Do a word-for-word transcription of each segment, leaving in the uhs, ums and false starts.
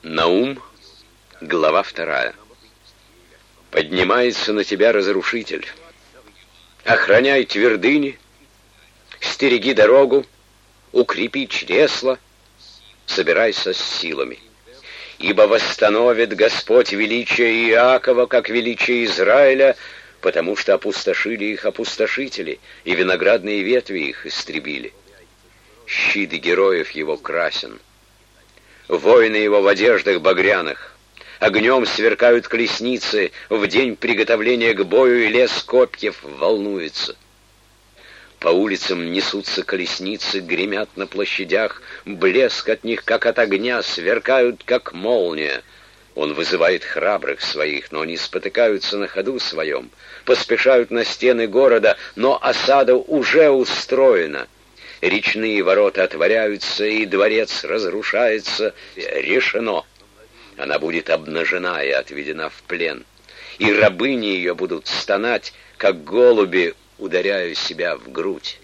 Наум, глава вторая. Поднимается на тебя разрушитель. Охраняй твердыни, стереги дорогу, укрепи чресла, собирайся с силами. Ибо восстановит Господь величие Иакова, как величие Израиля, потому что опустошили их опустошители, и виноградные ветви их истребили. Щит героев его красен. Воины его в одеждах багряных. Огнем сверкают колесницы, в день приготовления к бою, и лес копьев волнуется. По улицам несутся колесницы, гремят на площадях, блеск от них, как от огня, сверкают, как молния. Он вызывает храбрых своих, но они спотыкаются на ходу своем, поспешают на стены города, но осада уже устроена. Речные ворота отворяются, и дворец разрушается. Решено. Она будет обнажена и отведена в плен. И рабыни ее будут стонать, как голуби, ударяя себя в грудь.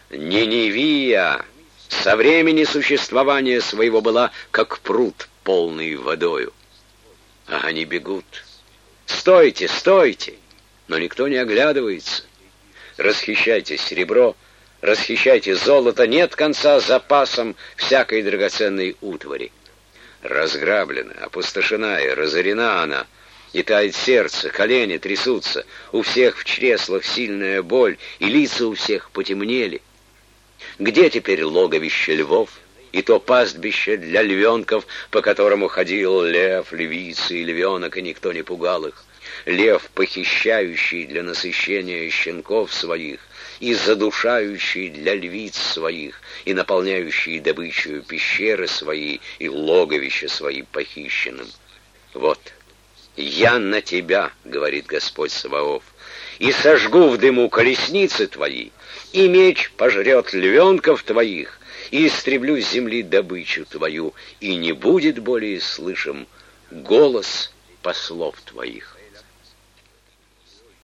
Ниневия со времени существования своего была, как пруд, полный водою. А они бегут. Стойте, стойте! Но никто не оглядывается. Расхищайте серебро, расхищайте золото, нет конца запасам всякой драгоценной утвари. Разграблена, опустошена и разорена она, и тает сердце, колени трясутся, у всех в чреслах сильная боль, и лица у всех потемнели. Где теперь логовище львов, и то пастбище для львенков, по которому ходил лев, львица и львенок, и никто не пугал их? Лев, похищающий для насыщения щенков своих, и задушающий для львиц своих, и наполняющий добычей пещеры свои, и логовища свои похищенным. Вот, я на тебя, говорит Господь Саваоф, и сожгу в дыму колесницы твои, и меч пожрет львенков твоих, и истреблю с земли добычу твою, и не будет более слышим голос послов твоих.